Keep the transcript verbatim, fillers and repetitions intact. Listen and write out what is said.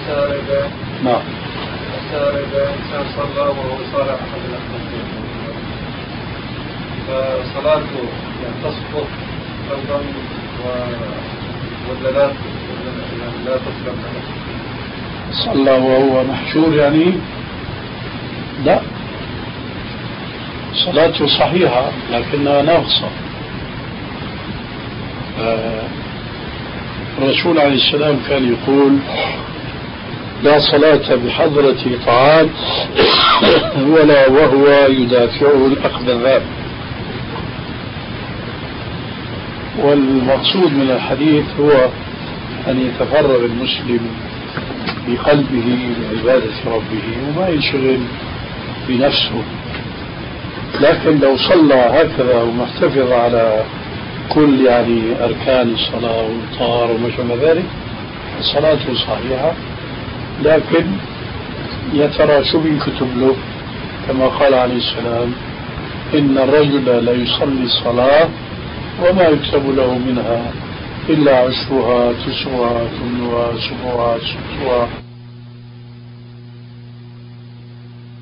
السارق. نعم. السارق إنسان صلى وهو صالح أحد الأخلاقين، فصلاته يعني تسقط أيضا ولا لا يعني لا تسلم له؟ صلى وهو محشور يعني؟ لا، صلاته صحيحة لكنها ناقصة. آه الرسول عليه السلام كان يقول: لا صلاة بحضرة طعام ولا وهو يدافعه الأخبثان. والمقصود من الحديث هو أن يتفرغ المسلم بقلبه لعبادة ربه وما ينشغل بنفسه. لكن لو صلى هكذا ومحتفظ على كل يعني أركان الصلاة والطهارة وما شابه ذلك صلاته صحيحة، لكن يا ترى شو بينكتب له؟ كما قال عليه السلام: إن الرجل لا يصلي الصلاة وما يكتب له منها إلا عشرها تسعها ثمنها سبعها ستها